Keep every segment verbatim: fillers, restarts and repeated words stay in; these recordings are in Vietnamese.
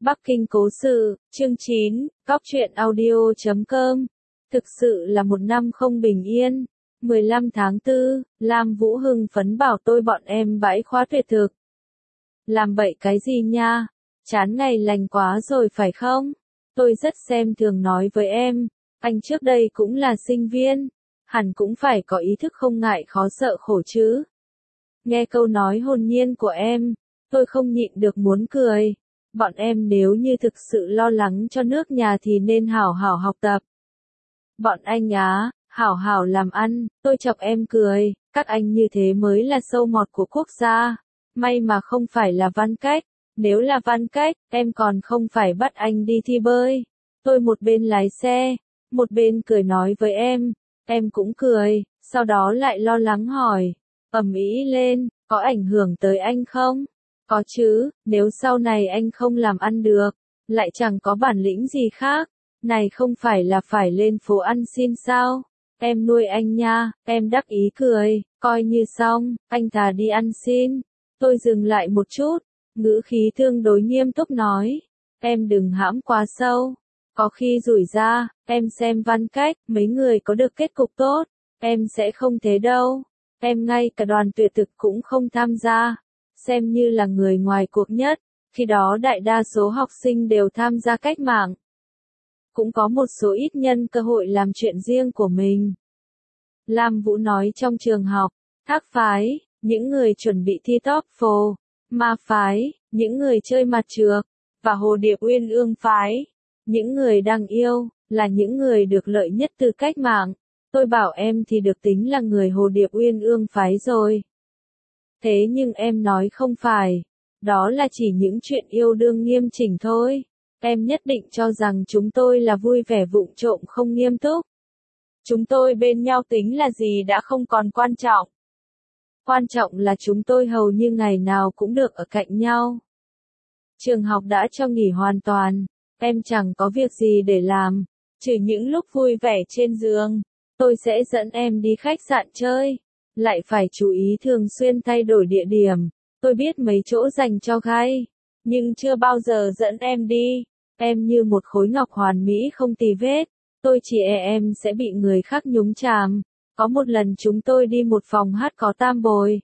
Bắc Kinh cố sự, chương chín, cóc truyện audio chấm com. Thực sự là một năm không bình yên. mười lăm tháng tư, Lam Vũ hưng phấn bảo tôi bọn em bãi khóa tuyệt thực. Làm bậy cái gì nha? Chán ngày lành quá rồi phải không? Tôi rất xem thường nói với em, anh trước đây cũng là sinh viên, hẳn cũng phải có ý thức không ngại khó sợ khổ chứ. Nghe câu nói hồn nhiên của em, tôi không nhịn được muốn cười. Bọn em nếu như thực sự lo lắng cho nước nhà thì nên hảo hảo học tập. Bọn anh á, hảo hảo làm ăn, tôi chọc em cười, các anh như thế mới là sâu mọt của quốc gia. May mà không phải là Văn Cách, nếu là Văn Cách, em còn không phải bắt anh đi thi bơi. Tôi một bên lái xe, một bên cười nói với em, em cũng cười, sau đó lại lo lắng hỏi, ầm ĩ lên, có ảnh hưởng tới anh không? Có chứ, nếu sau này anh không làm ăn được, lại chẳng có bản lĩnh gì khác, này không phải là phải lên phố ăn xin sao? Em nuôi anh nha, em đắc ý cười, coi như xong, anh thà đi ăn xin. Tôi dừng lại một chút, ngữ khí tương đối nghiêm túc nói, em đừng hãm quá sâu. Có khi rủi ra, em xem Văn Cách, mấy người có được kết cục tốt, em sẽ không thế đâu. Em ngay cả đoàn tuyệt thực cũng không tham gia, xem như là người ngoài cuộc nhất, khi đó đại đa số học sinh đều tham gia cách mạng. Cũng có một số ít nhân cơ hội làm chuyện riêng của mình. Lam Vũ nói trong trường học, Thác phái, những người chuẩn bị thi TOEFL, Ma phái, những người chơi mặt trược, và Hồ Điệp Uyên Ương phái, những người đang yêu, là những người được lợi nhất từ cách mạng. Tôi bảo em thì được tính là người Hồ Điệp Uyên Ương phái rồi. Thế nhưng em nói không phải, đó là chỉ những chuyện yêu đương nghiêm chỉnh thôi. Em nhất định cho rằng chúng tôi là vui vẻ vụng trộm không nghiêm túc. Chúng tôi bên nhau tính là gì đã không còn quan trọng. Quan trọng là chúng tôi hầu như ngày nào cũng được ở cạnh nhau. Trường học đã cho nghỉ hoàn toàn, em chẳng có việc gì để làm, trừ những lúc vui vẻ trên giường. Tôi sẽ dẫn em đi khách sạn chơi, lại phải chú ý thường xuyên thay đổi địa điểm. Tôi biết mấy chỗ dành cho gay, nhưng chưa bao giờ dẫn em đi. Em như một khối ngọc hoàn mỹ không tì vết, tôi chỉ e em sẽ bị người khác nhúng chàm. Có một lần chúng tôi đi một phòng hát có tam bồi.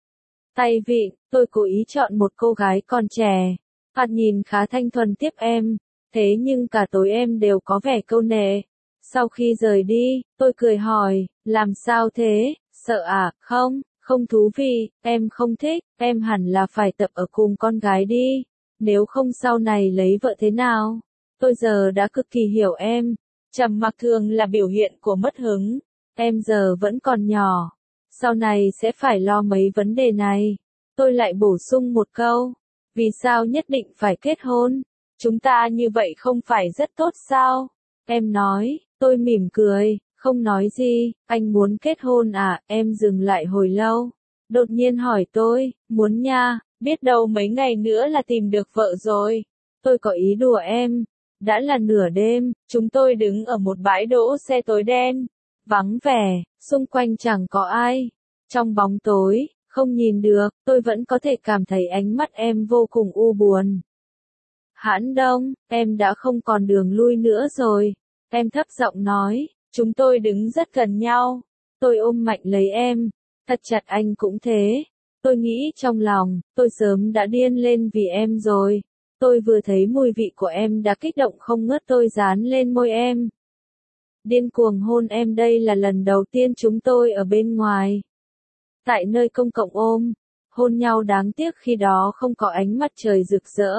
Tay vịn, tôi cố ý chọn một cô gái còn trẻ, thoạt nhìn khá thanh thuần tiếp em, thế nhưng cả tối em đều có vẻ câu nệ. Sau khi rời đi, tôi cười hỏi, làm sao thế, sợ à, không, không thú vị, em không thích, em hẳn là phải tập ở cùng con gái đi, nếu không sau này lấy vợ thế nào. Tôi giờ đã cực kỳ hiểu em, trầm mặc thường là biểu hiện của mất hứng, em giờ vẫn còn nhỏ, sau này sẽ phải lo mấy vấn đề này. Tôi lại bổ sung một câu, vì sao nhất định phải kết hôn, chúng ta như vậy không phải rất tốt sao? Em nói, tôi mỉm cười, không nói gì, anh muốn kết hôn à, em dừng lại hồi lâu. Đột nhiên hỏi tôi, muốn nha, biết đâu mấy ngày nữa là tìm được vợ rồi. Tôi có ý đùa em, đã là nửa đêm, chúng tôi đứng ở một bãi đỗ xe tối đen, vắng vẻ, xung quanh chẳng có ai. Trong bóng tối, không nhìn được, tôi vẫn có thể cảm thấy ánh mắt em vô cùng u buồn. Hãn Đông, em đã không còn đường lui nữa rồi. Em thấp giọng nói, chúng tôi đứng rất gần nhau. Tôi ôm mạnh lấy em, thật chặt anh cũng thế. Tôi nghĩ trong lòng, tôi sớm đã điên lên vì em rồi. Tôi vừa thấy mùi vị của em đã kích động không ngớt, tôi dán lên môi em. Điên cuồng hôn em, đây là lần đầu tiên chúng tôi ở bên ngoài. Tại nơi công cộng ôm, hôn nhau, đáng tiếc khi đó không có ánh mặt trời rực rỡ.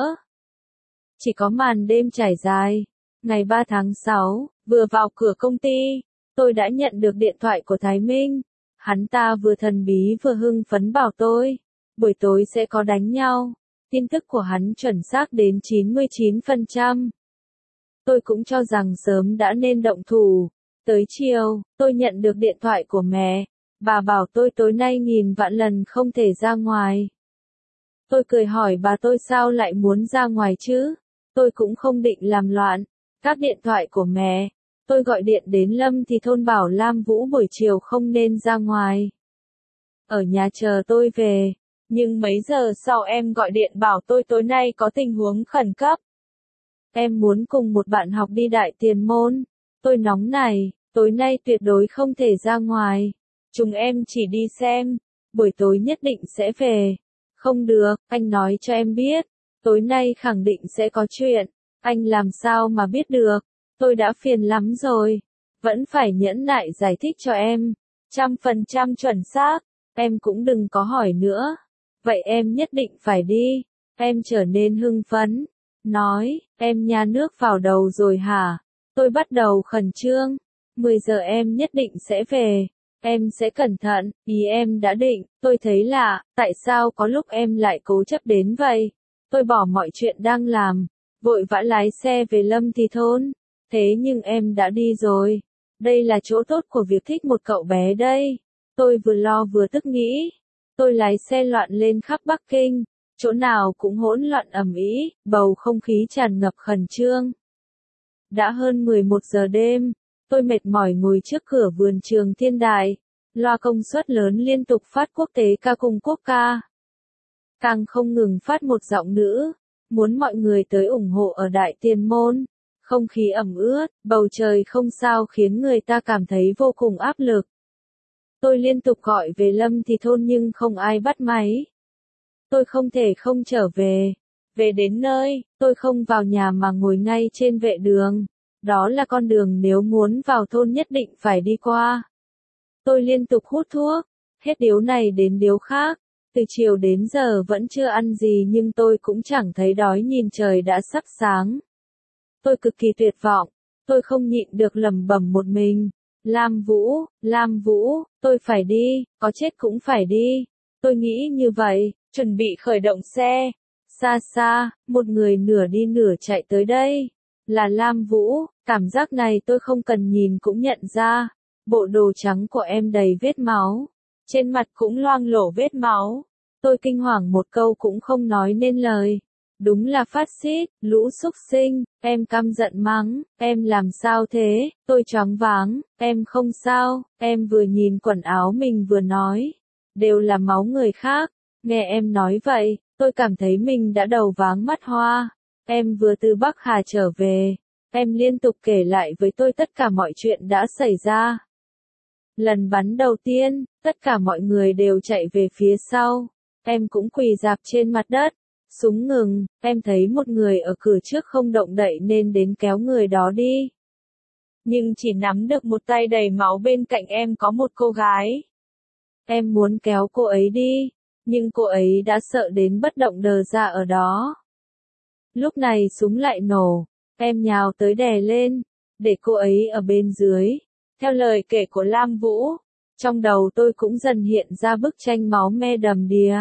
Chỉ có màn đêm trải dài. Ngày ba tháng sáu, vừa vào cửa công ty, tôi đã nhận được điện thoại của Thái Minh. Hắn ta vừa thần bí vừa hưng phấn bảo tôi, buổi tối sẽ có đánh nhau. Tin tức của hắn chuẩn xác đến chín mươi chín phần trăm. Tôi cũng cho rằng sớm đã nên động thủ. Tới chiều, tôi nhận được điện thoại của mẹ. Bà bảo tôi tối nay nghìn vạn lần không thể ra ngoài. Tôi cười hỏi bà tôi sao lại muốn ra ngoài chứ? Tôi cũng không định làm loạn. Các điện thoại của mẹ. Tôi gọi điện đến Lâm thì thôn bảo Lam Vũ buổi chiều không nên ra ngoài. Ở nhà chờ tôi về. Nhưng mấy giờ sau em gọi điện bảo tôi tối nay có tình huống khẩn cấp. em muốn cùng một bạn học đi Đại Tiền Môn. Tôi nóng này, tối nay tuyệt đối không thể ra ngoài. Chúng em chỉ đi xem, buổi tối nhất định sẽ về. Không được, anh nói cho em biết, tối nay khẳng định sẽ có chuyện. Anh làm sao mà biết được, tôi đã phiền lắm rồi. Vẫn phải nhẫn nại giải thích cho em. Trăm phần trăm chuẩn xác, em cũng đừng có hỏi nữa. Vậy em nhất định phải đi. Em trở nên hưng phấn. Nói, em nha nước vào đầu rồi hả? Tôi bắt đầu khẩn trương. mười giờ em nhất định sẽ về. Em sẽ cẩn thận, ý em đã định. Tôi thấy lạ, tại sao có lúc em lại cố chấp đến vậy? Tôi bỏ mọi chuyện đang làm, vội vã lái xe về Lâm Thì Thôn. Thế nhưng em đã đi rồi. Đây là chỗ tốt của việc thích một cậu bé đây. Tôi vừa lo vừa tức nghĩ. Tôi lái xe loạn lên khắp Bắc Kinh. Chỗ nào cũng hỗn loạn ầm ĩ, bầu không khí tràn ngập khẩn trương. Đã hơn mười một giờ đêm, tôi mệt mỏi ngồi trước cửa vườn trường Thiên Đại. Loa công suất lớn liên tục phát quốc tế ca cùng quốc ca. Càng không ngừng phát một giọng nữ, muốn mọi người tới ủng hộ ở Đại Tiền Môn. Không khí ẩm ướt, bầu trời không sao khiến người ta cảm thấy vô cùng áp lực. Tôi liên tục gọi về Lâm Thì Thôn nhưng không ai bắt máy. Tôi không thể không trở về. Về đến nơi, tôi không vào nhà mà ngồi ngay trên vệ đường. Đó là con đường nếu muốn vào thôn nhất định phải đi qua. Tôi liên tục hút thuốc, hết điếu này đến điếu khác. Từ chiều đến giờ vẫn chưa ăn gì nhưng tôi cũng chẳng thấy đói nhìn trời đã sắp sáng. Tôi cực kỳ tuyệt vọng, tôi không nhịn được lẩm bẩm một mình. Lam Vũ, Lam Vũ, tôi phải đi, có chết cũng phải đi. Tôi nghĩ như vậy, chuẩn bị khởi động xe. Xa xa, một người nửa đi nửa chạy tới đây. Là Lam Vũ, cảm giác này tôi không cần nhìn cũng nhận ra. Bộ đồ trắng của em đầy vết máu. Trên mặt cũng loang lổ vết máu. Tôi kinh hoàng một câu cũng không nói nên lời. Đúng là phát xít, lũ xúc sinh, em căm giận mắng, em làm sao thế, tôi choáng váng, em không sao, em vừa nhìn quần áo mình vừa nói. Đều là máu người khác, nghe em nói vậy, tôi cảm thấy mình đã đầu váng mắt hoa. Em vừa từ Bắc Hà trở về, em liên tục kể lại với tôi tất cả mọi chuyện đã xảy ra. Lần bắn đầu tiên, tất cả mọi người đều chạy về phía sau, em cũng quỳ rạp trên mặt đất. Súng ngừng, em thấy một người ở cửa trước không động đậy nên đến kéo người đó đi. Nhưng chỉ nắm được một tay đầy máu bên cạnh em có một cô gái. Em muốn kéo cô ấy đi, nhưng cô ấy đã sợ đến bất động đờ ra ở đó. Lúc này súng lại nổ, em nhào tới đè lên, để cô ấy ở bên dưới. Theo lời kể của Lam Vũ, trong đầu tôi cũng dần hiện ra bức tranh máu me đầm đìa.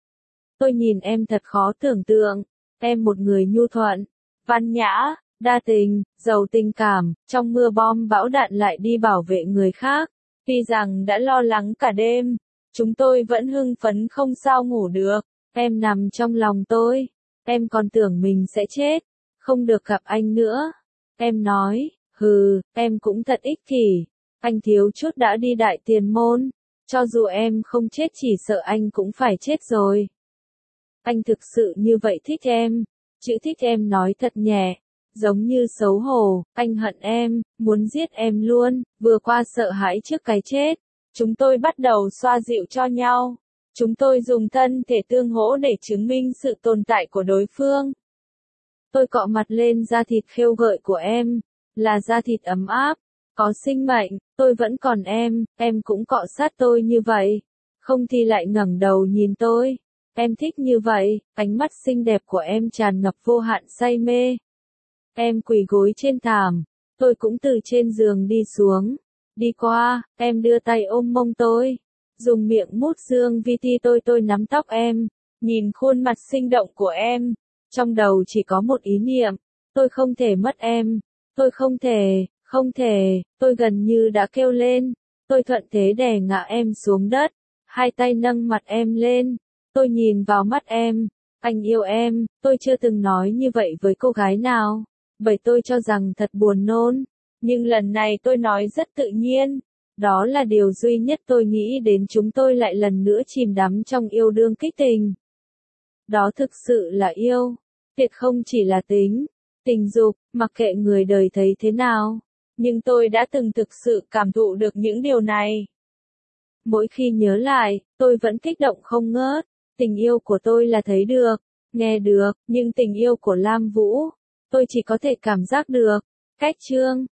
Tôi nhìn em thật khó tưởng tượng, em một người nhu thuận, văn nhã, đa tình, giàu tình cảm, trong mưa bom bão đạn lại đi bảo vệ người khác. Tuy rằng đã lo lắng cả đêm, chúng tôi vẫn hưng phấn không sao ngủ được. Em nằm trong lòng tôi, em còn tưởng mình sẽ chết, không được gặp anh nữa. Em nói, hừ, em cũng thật ích kỷ, anh thiếu chút đã đi Đại Tiền Môn, cho dù em không chết chỉ sợ anh cũng phải chết rồi. Anh thực sự như vậy thích em, chữ thích em nói thật nhẹ, giống như xấu hổ, anh hận em, muốn giết em luôn, vừa qua sợ hãi trước cái chết. Chúng tôi bắt đầu xoa dịu cho nhau. Chúng tôi dùng thân thể tương hỗ để chứng minh sự tồn tại của đối phương. Tôi cọ mặt lên da thịt khêu gợi của em, là da thịt ấm áp, có sinh mệnh, tôi vẫn còn em, em cũng cọ sát tôi như vậy. Không thì lại ngẩng đầu nhìn tôi. Em thích như vậy, ánh mắt xinh đẹp của em tràn ngập vô hạn say mê. Em quỳ gối trên thảm, tôi cũng từ trên giường đi xuống. Đi qua, em đưa tay ôm mông tôi. Dùng miệng mút dương vi ti tôi tôi nắm tóc em. Nhìn khuôn mặt sinh động của em. Trong đầu chỉ có một ý niệm. Tôi không thể mất em. Tôi không thể, không thể, tôi gần như đã kêu lên. Tôi thuận thế đè ngã em xuống đất. Hai tay nâng mặt em lên. Tôi nhìn vào mắt em. Anh yêu em, tôi chưa từng nói như vậy với cô gái nào. Bởi tôi cho rằng thật buồn nôn. Nhưng lần này tôi nói rất tự nhiên. Đó là điều duy nhất tôi nghĩ đến, chúng tôi lại lần nữa chìm đắm trong yêu đương kích tình. Đó thực sự là yêu. Tuyệt không chỉ là tính. Tình dục, mặc kệ người đời thấy thế nào. Nhưng tôi đã từng thực sự cảm thụ được những điều này. Mỗi khi nhớ lại, tôi vẫn kích động không ngớt. Tình yêu của tôi là thấy được, nghe được, nhưng tình yêu của Lam Vũ, tôi chỉ có thể cảm giác được. Cách chương